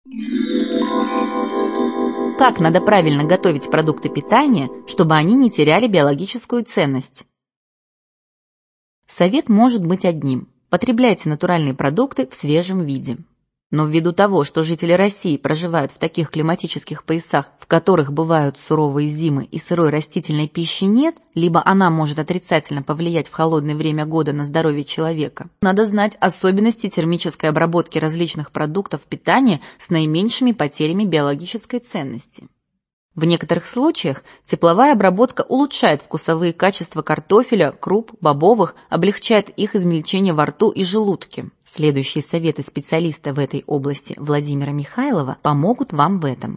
Как надо правильно готовить продукты питания, чтобы они не теряли биологическую ценность? Совет может быть одним: потребляйте натуральные продукты в свежем виде. Но ввиду того, что жители России проживают в таких климатических поясах, в которых бывают суровые зимы и сырой растительной пищи нет, либо она может отрицательно повлиять в холодное время года на здоровье человека, надо знать особенности термической обработки различных продуктов питания с наименьшими потерями биологической ценности. В некоторых случаях тепловая обработка улучшает вкусовые качества картофеля, круп, бобовых, облегчает их измельчение во рту и желудке. Следующие советы специалиста в этой области Владимира Михайлова помогут вам в этом.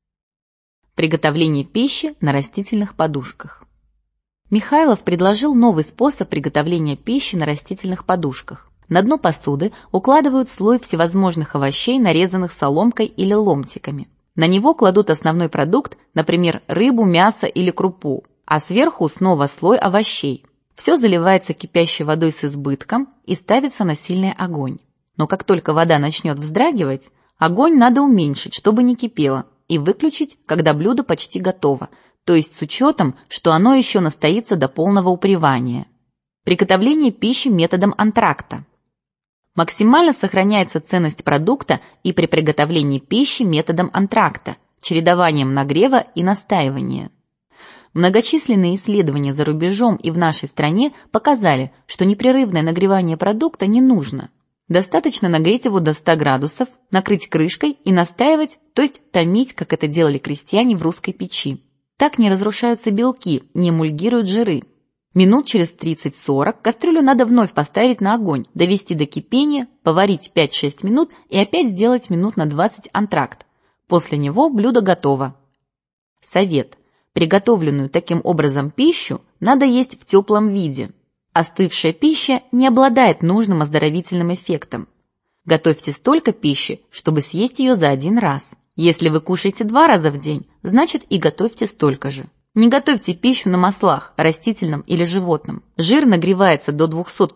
Приготовление пищи на растительных подушках. Михайлов предложил новый способ приготовления пищи на растительных подушках. На дно посуды укладывают слой всевозможных овощей, нарезанных соломкой или ломтиками. На него кладут основной продукт, например, рыбу, мясо или крупу, а сверху снова слой овощей. Все заливается кипящей водой с избытком и ставится на сильный огонь. Но как только вода начнет вздрагивать, огонь надо уменьшить, чтобы не кипело, и выключить, когда блюдо почти готово, то есть с учетом, что оно еще настоится до полного упревания. Приготовление пищи методом антракта. Максимально сохраняется ценность продукта и при приготовлении пищи методом антракта, чередованием нагрева и настаивания. Многочисленные исследования за рубежом и в нашей стране показали, что непрерывное нагревание продукта не нужно. Достаточно нагреть его до 100 градусов, накрыть крышкой и настаивать, то есть томить, как это делали крестьяне в русской печи. Так не разрушаются белки, не эмульгируют жиры. Минут через 30-40 кастрюлю надо вновь поставить на огонь, довести до кипения, поварить 5-6 минут и опять сделать минут на 20 антракт. После него блюдо готово. Совет. Приготовленную таким образом пищу надо есть в теплом виде. Остывшая пища не обладает нужным оздоровительным эффектом. Готовьте столько пищи, чтобы съесть ее за один раз. Если вы кушаете 2 раза в день, значит и готовьте столько же. Не готовьте пищу на маслах, растительном или животном. Жир нагревается до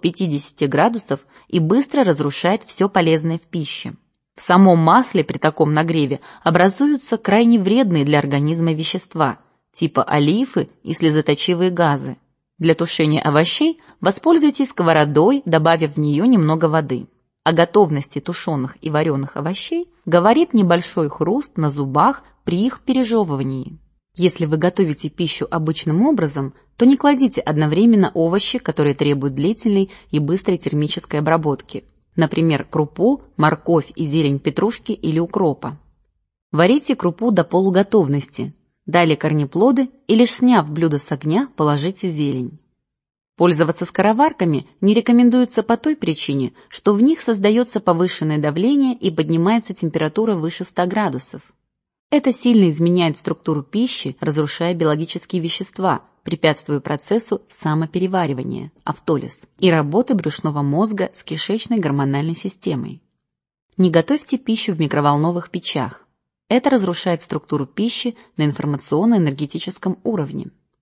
250 градусов и быстро разрушает все полезное в пище. В самом масле при таком нагреве образуются крайне вредные для организма вещества, типа олифы и слезоточивые газы. Для тушения овощей воспользуйтесь сковородой, добавив в нее немного воды. О готовности тушеных и вареных овощей говорит небольшой хруст на зубах при их пережевывании. Если вы готовите пищу обычным образом, то не кладите одновременно овощи, которые требуют длительной и быстрой термической обработки, например, крупу, морковь и зелень петрушки или укропа. Варите крупу до полуготовности, далее корнеплоды и лишь сняв блюдо с огня, положите зелень. Пользоваться скороварками не рекомендуется по той причине, что в них создается повышенное давление и поднимается температура выше 100 градусов. Это сильно изменяет структуру пищи, разрушая биологические вещества, препятствуя процессу самопереваривания, автолиз, и работы брюшного мозга с кишечной гормональной системой. Не готовьте пищу в микроволновых печах. Это разрушает структуру пищи на информационно-энергетическом уровне.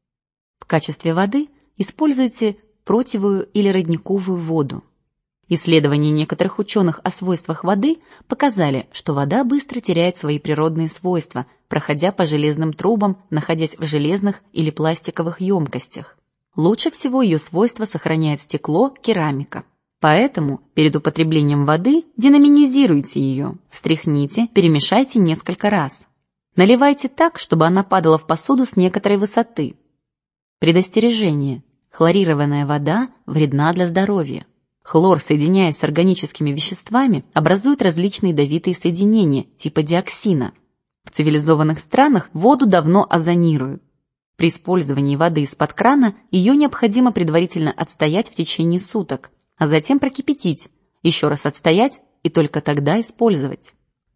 В качестве воды используйте противую или родниковую воду. Исследования некоторых ученых о свойствах воды показали, что вода быстро теряет свои природные свойства, проходя по железным трубам, находясь в железных или пластиковых емкостях. Лучше всего ее свойства сохраняет стекло, керамика. Поэтому перед употреблением воды денаминизируйте ее, встряхните, перемешайте несколько раз. Наливайте так, чтобы она падала в посуду с некоторой высоты. Предостережение. Хлорированная вода вредна для здоровья. Хлор, соединяясь с органическими веществами, образует различные ядовитые соединения типа диоксина. В цивилизованных странах воду давно озонируют. При использовании воды из-под крана ее необходимо предварительно отстоять в течение суток, а затем прокипятить, еще раз отстоять и только тогда использовать.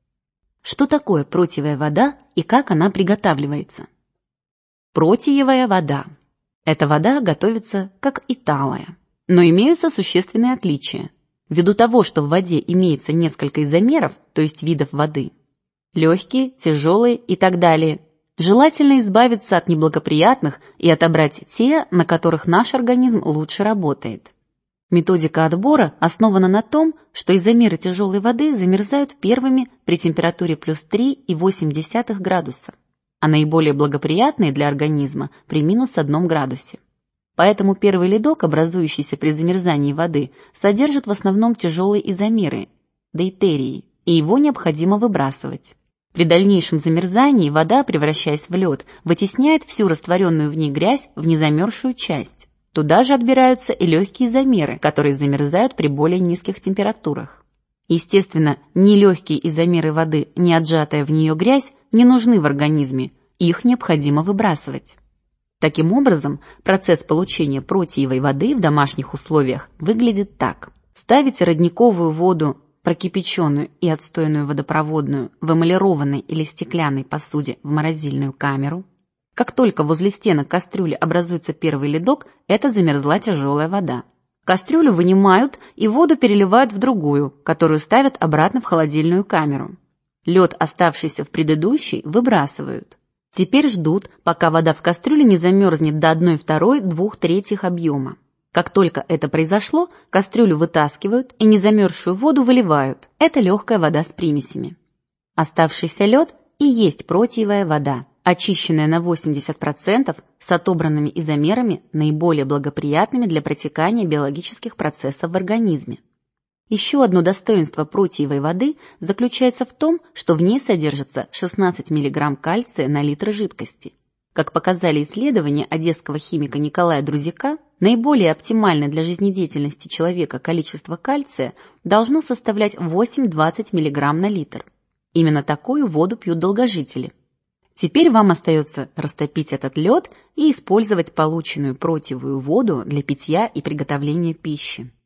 Что такое протиевая вода и как она приготавливается? Протиевая вода. Эта вода готовится как и талая. Но имеются существенные отличия. Ввиду того, что в воде имеется несколько изомеров, то есть видов воды, легкие, тяжелые и так далее, желательно избавиться от неблагоприятных и отобрать те, на которых наш организм лучше работает. Методика отбора основана на том, что изомеры тяжелой воды замерзают первыми при температуре плюс 3,8 градуса, а наиболее благоприятные для организма при минус 1 градусе. Поэтому первый ледок, образующийся при замерзании воды, содержит в основном тяжелые изомеры – дейтерии, и его необходимо выбрасывать. При дальнейшем замерзании вода, превращаясь в лед, вытесняет всю растворенную в ней грязь в незамерзшую часть. Туда же отбираются и легкие изомеры, которые замерзают при более низких температурах. Естественно, ни легкие изомеры воды, ни отжатая в нее грязь не нужны в организме, их необходимо выбрасывать. Таким образом, процесс получения протиевой воды в домашних условиях выглядит так. Ставите родниковую воду, прокипяченную и отстойную водопроводную, в эмалированной или стеклянной посуде в морозильную камеру. Как только возле стенок кастрюли образуется первый ледок, это замерзла тяжелая вода. Кастрюлю вынимают и воду переливают в другую, которую ставят обратно в холодильную камеру. Лед, оставшийся в предыдущей, выбрасывают. Теперь ждут, пока вода в кастрюле не замерзнет до 1/2-2/3 объема. Как только это произошло, кастрюлю вытаскивают и незамерзшую воду выливают. Это легкая вода с примесями. Оставшийся лед и есть протиевая вода, очищенная на 80% с отобранными изомерами, наиболее благоприятными для протекания биологических процессов в организме. Еще одно достоинство протиевой воды заключается в том, что в ней содержится 16 мг кальция на литр жидкости. Как показали исследования одесского химика Николая Друзяка, наиболее оптимальное для жизнедеятельности человека количество кальция должно составлять 8-20 мг на литр. Именно такую воду пьют долгожители. Теперь вам остается растопить этот лед и использовать полученную протиевую воду для питья и приготовления пищи.